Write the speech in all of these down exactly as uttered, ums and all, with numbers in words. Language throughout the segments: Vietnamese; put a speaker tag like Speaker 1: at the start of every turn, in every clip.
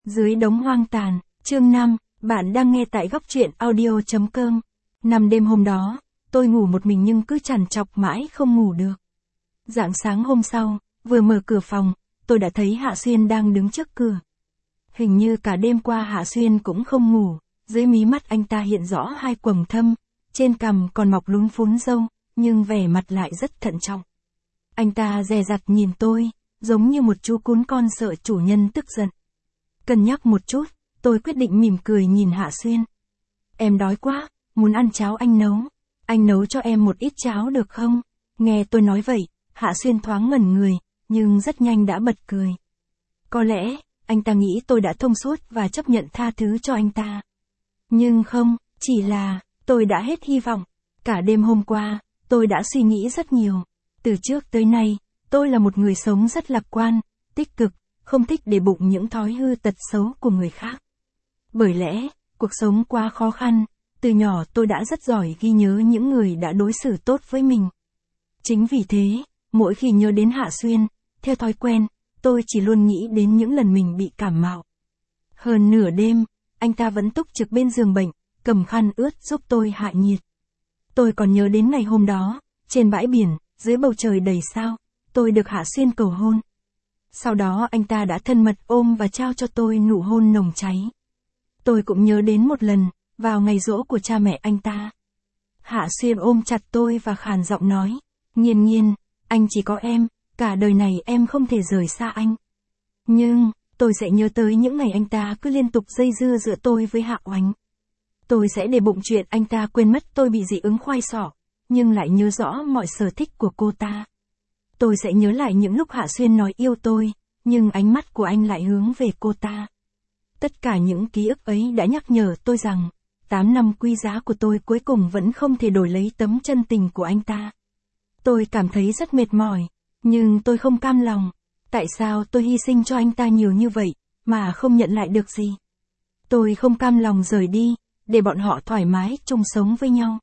Speaker 1: Dưới đống hoang tàn, chương năm, bạn đang nghe tại góc truyện audio chấm com. Năm đêm hôm đó, tôi ngủ một mình nhưng cứ trằn trọc mãi không ngủ được. Rạng sáng hôm sau, vừa mở cửa phòng, tôi đã thấy Hạ Xuyên đang đứng trước cửa. Hình như cả đêm qua Hạ Xuyên cũng không ngủ, dưới mí mắt anh ta hiện rõ hai quầng thâm, trên cằm còn mọc lún phún râu, nhưng vẻ mặt lại rất thận trọng. Anh ta dè dặt nhìn tôi, giống như một chú cún con sợ chủ nhân tức giận. Cân nhắc một chút, tôi quyết định mỉm cười nhìn Hạ Xuyên. Em đói quá, muốn ăn cháo anh nấu. Anh nấu cho em một ít cháo được không? Nghe tôi nói vậy, Hạ Xuyên thoáng ngẩn người, nhưng rất nhanh đã bật cười. Có lẽ, anh ta nghĩ tôi đã thông suốt và chấp nhận tha thứ cho anh ta. Nhưng không, chỉ là, tôi đã hết hy vọng. Cả đêm hôm qua, tôi đã suy nghĩ rất nhiều. Từ trước tới nay, tôi là một người sống rất lạc quan, tích cực, không thích để bụng những thói hư tật xấu của người khác. Bởi lẽ, cuộc sống quá khó khăn, từ nhỏ tôi đã rất giỏi ghi nhớ những người đã đối xử tốt với mình. Chính vì thế, mỗi khi nhớ đến Hạ Xuyên, theo thói quen, tôi chỉ luôn nghĩ đến những lần mình bị cảm mạo. Hơn nửa đêm, anh ta vẫn túc trực bên giường bệnh, cầm khăn ướt giúp tôi hạ nhiệt. Tôi còn nhớ đến ngày hôm đó, trên bãi biển, dưới bầu trời đầy sao, tôi được Hạ Xuyên cầu hôn. Sau đó anh ta đã thân mật ôm và trao cho tôi nụ hôn nồng cháy. Tôi cũng nhớ đến một lần, vào ngày giỗ của cha mẹ anh ta. Hạ Xuyên ôm chặt tôi và khàn giọng nói, Nghiên Nghiên, anh chỉ có em, cả đời này em không thể rời xa anh. Nhưng, tôi sẽ nhớ tới những ngày anh ta cứ liên tục dây dưa giữa tôi với Hạ Oánh. Tôi sẽ để bụng chuyện anh ta quên mất tôi bị dị ứng khoai sọ, nhưng lại nhớ rõ mọi sở thích của cô ta. Tôi sẽ nhớ lại những lúc Hạ Xuyên nói yêu tôi, nhưng ánh mắt của anh lại hướng về cô ta. Tất cả những ký ức ấy đã nhắc nhở tôi rằng, tám năm quý giá của tôi cuối cùng vẫn không thể đổi lấy tấm chân tình của anh ta. Tôi cảm thấy rất mệt mỏi, nhưng tôi không cam lòng. Tại sao tôi hy sinh cho anh ta nhiều như vậy, mà không nhận lại được gì? Tôi không cam lòng rời đi, để bọn họ thoải mái chung sống với nhau.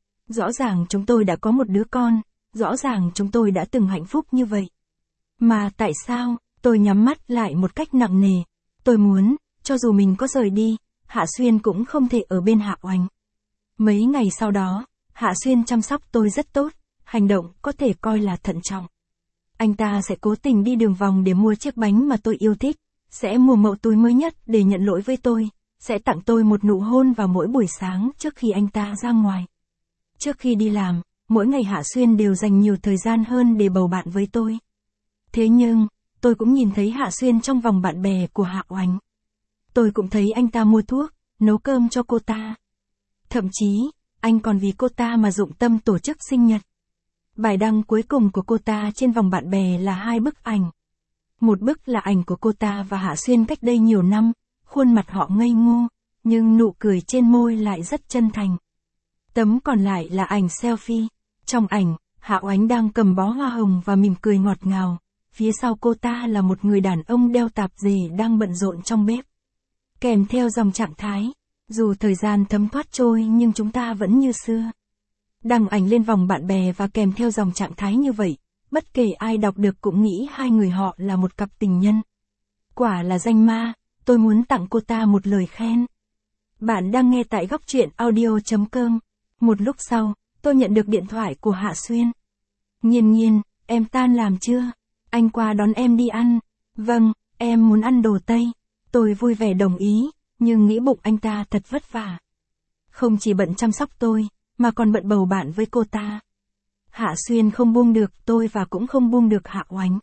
Speaker 1: Rõ ràng chúng tôi đã có một đứa con, rõ ràng chúng tôi đã từng hạnh phúc như vậy. Mà tại sao, tôi nhắm mắt lại một cách nặng nề. Tôi muốn, cho dù mình có rời đi, Hạ Xuyên cũng không thể ở bên Hạ Oánh. Mấy ngày sau đó, Hạ Xuyên chăm sóc tôi rất tốt, hành động có thể coi là thận trọng. Anh ta sẽ cố tình đi đường vòng để mua chiếc bánh mà tôi yêu thích, sẽ mua mẩu túi mới nhất để nhận lỗi với tôi, sẽ tặng tôi một nụ hôn vào mỗi buổi sáng trước khi anh ta ra ngoài. Trước khi đi làm, mỗi ngày Hạ Xuyên đều dành nhiều thời gian hơn để bầu bạn với tôi. Thế nhưng, tôi cũng nhìn thấy Hạ Xuyên trong vòng bạn bè của Hạ Oánh. Tôi cũng thấy anh ta mua thuốc, nấu cơm cho cô ta. Thậm chí, anh còn vì cô ta mà dụng tâm tổ chức sinh nhật. Bài đăng cuối cùng của cô ta trên vòng bạn bè là hai bức ảnh. Một bức là ảnh của cô ta và Hạ Xuyên cách đây nhiều năm, khuôn mặt họ ngây ngô, nhưng nụ cười trên môi lại rất chân thành. Tấm còn lại là ảnh selfie. Trong ảnh, Hạ Oánh đang cầm bó hoa hồng và mỉm cười ngọt ngào. Phía sau cô ta là một người đàn ông đeo tạp dề đang bận rộn trong bếp. Kèm theo dòng trạng thái, dù thời gian thấm thoát trôi nhưng chúng ta vẫn như xưa. Đăng ảnh lên vòng bạn bè và kèm theo dòng trạng thái như vậy, bất kể ai đọc được cũng nghĩ hai người họ là một cặp tình nhân. Quả là danh ma, tôi muốn tặng cô ta một lời khen. Bạn đang nghe tại góc truyện audio chấm com. Một lúc sau, tôi nhận được điện thoại của Hạ Xuyên. Nghiên Nghiên, em tan làm chưa? Anh qua đón em đi ăn. Vâng, em muốn ăn đồ Tây. Tôi vui vẻ đồng ý, nhưng nghĩ bụng anh ta thật vất vả. Không chỉ bận chăm sóc tôi, mà còn bận bầu bạn với cô ta. Hạ Xuyên không buông được tôi và cũng không buông được Hạ Oánh.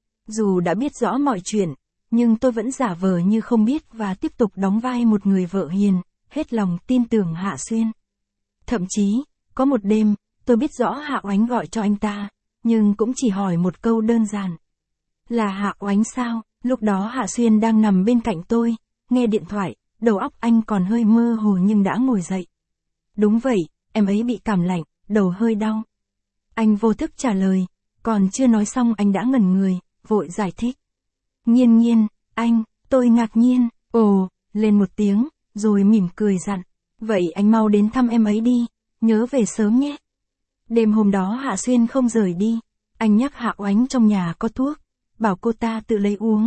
Speaker 1: Dù đã biết rõ mọi chuyện, nhưng tôi vẫn giả vờ như không biết và tiếp tục đóng vai một người vợ hiền, hết lòng tin tưởng Hạ Xuyên. Thậm chí, có một đêm, tôi biết rõ Hạ Oánh gọi cho anh ta, nhưng cũng chỉ hỏi một câu đơn giản. Là Hạ Oánh sao? Lúc đó Hạ Xuyên đang nằm bên cạnh tôi, nghe điện thoại, đầu óc anh còn hơi mơ hồ nhưng đã ngồi dậy. Đúng vậy, em ấy bị cảm lạnh, đầu hơi đau. Anh vô thức trả lời, còn chưa nói xong anh đã ngẩn người, vội giải thích. Nghiên Nghiên, anh, tôi ngạc nhiên, ồ, lên một tiếng, rồi mỉm cười dặn. Vậy anh mau đến thăm em ấy đi, nhớ về sớm nhé. Đêm hôm đó Hạ Xuyên không rời đi, anh nhắc Hạ Oánh trong nhà có thuốc, bảo cô ta tự lấy uống,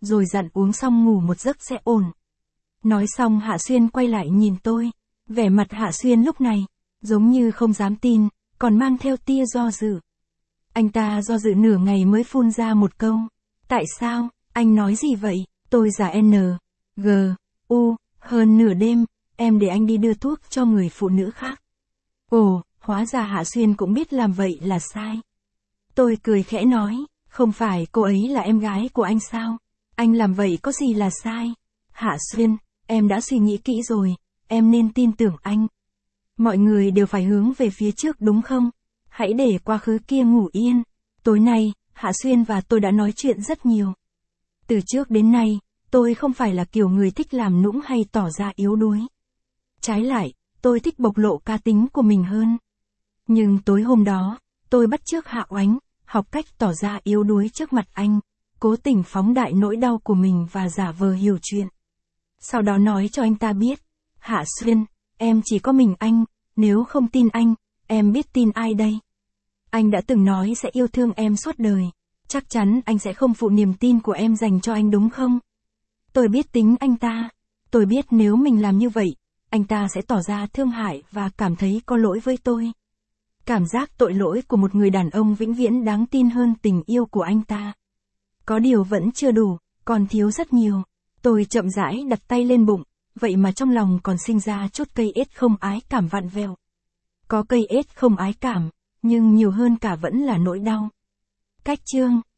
Speaker 1: rồi dặn uống xong ngủ một giấc sẽ ổn. Nói xong Hạ Xuyên quay lại nhìn tôi, vẻ mặt Hạ Xuyên lúc này, giống như không dám tin, còn mang theo tia do dự. Anh ta do dự nửa ngày mới phun ra một câu, tại sao, anh nói gì vậy, tôi giả N, G, U, hơn nửa đêm, em để anh đi đưa thuốc cho người phụ nữ khác. Ồ, hóa ra Hạ Xuyên cũng biết làm vậy là sai. Tôi cười khẽ nói, không phải cô ấy là em gái của anh sao, anh làm vậy có gì là sai. Hạ Xuyên, em đã suy nghĩ kỹ rồi, em nên tin tưởng anh. Mọi người đều phải hướng về phía trước đúng không? Hãy để quá khứ kia ngủ yên. Tối nay, Hạ Xuyên và tôi đã nói chuyện rất nhiều. Từ trước đến nay, tôi không phải là kiểu người thích làm nũng hay tỏ ra yếu đuối. Trái lại, tôi thích bộc lộ cá tính của mình hơn. Nhưng tối hôm đó, tôi bắt chước Hạ Oánh, học cách tỏ ra yếu đuối trước mặt anh, cố tình phóng đại nỗi đau của mình và giả vờ hiểu chuyện. Sau đó nói cho anh ta biết, Hạ Xuyên, em chỉ có mình anh, nếu không tin anh, em biết tin ai đây? Anh đã từng nói sẽ yêu thương em suốt đời, chắc chắn anh sẽ không phụ niềm tin của em dành cho anh đúng không? Tôi biết tính anh ta, tôi biết nếu mình làm như vậy, anh ta sẽ tỏ ra thương hại và cảm thấy có lỗi với tôi. Cảm giác tội lỗi của một người đàn ông vĩnh viễn đáng tin hơn tình yêu của anh ta. Có điều vẫn chưa đủ, còn thiếu rất nhiều. Tôi chậm rãi đặt tay lên bụng, vậy mà trong lòng còn sinh ra chút cây ết không ái cảm vặn vẹo. Có cây ết không ái cảm, nhưng nhiều hơn cả vẫn là nỗi đau. Cách chương